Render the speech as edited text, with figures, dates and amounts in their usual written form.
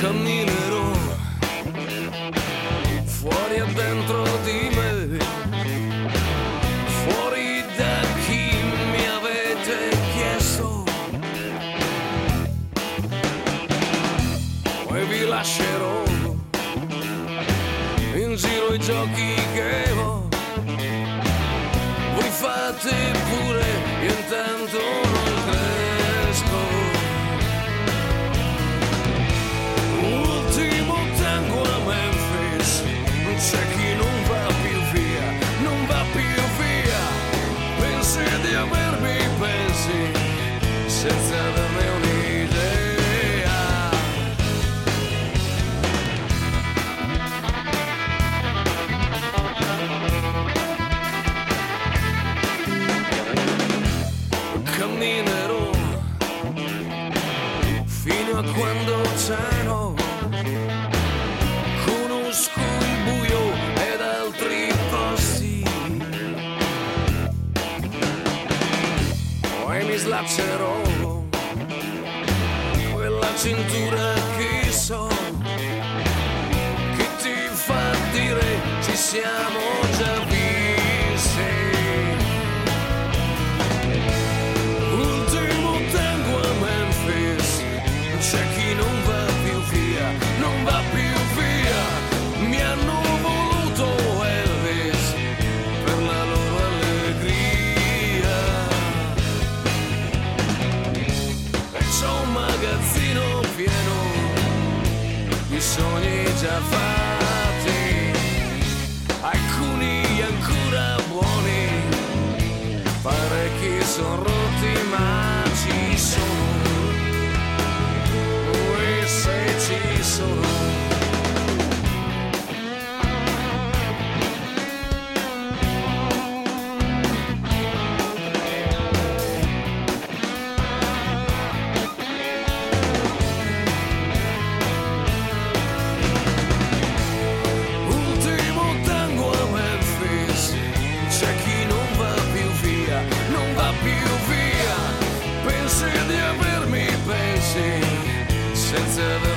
camminerò fuori e dentro di me, fuori da chi mi avete chiesto, e vi lascerò in giro i giochi che ho, voi fate pure, io intanto non cresco. Ultimo tango a Memphis, c'è chi non va più via, non va più via, pensi di avermi, pensi, senza averne un'idea. Camminerò fino a quando c'ero, conosco il buio ed altri posti, poi mi slaccerò quella cintura che so, che ti fa dire ci siamo già visti. C'è chi non va più via, non va più via, mi hanno voluto Elvis per la loro allegria, e c'ho un magazzino pieno di sogni già fatti, alcuni ancora buoni, parecchi sono rotti ma ci sono, se ci sono. Ultimo tango a Memphis, c'è chi non va più via, non va più via, pensi di avermi, pensi, senza aver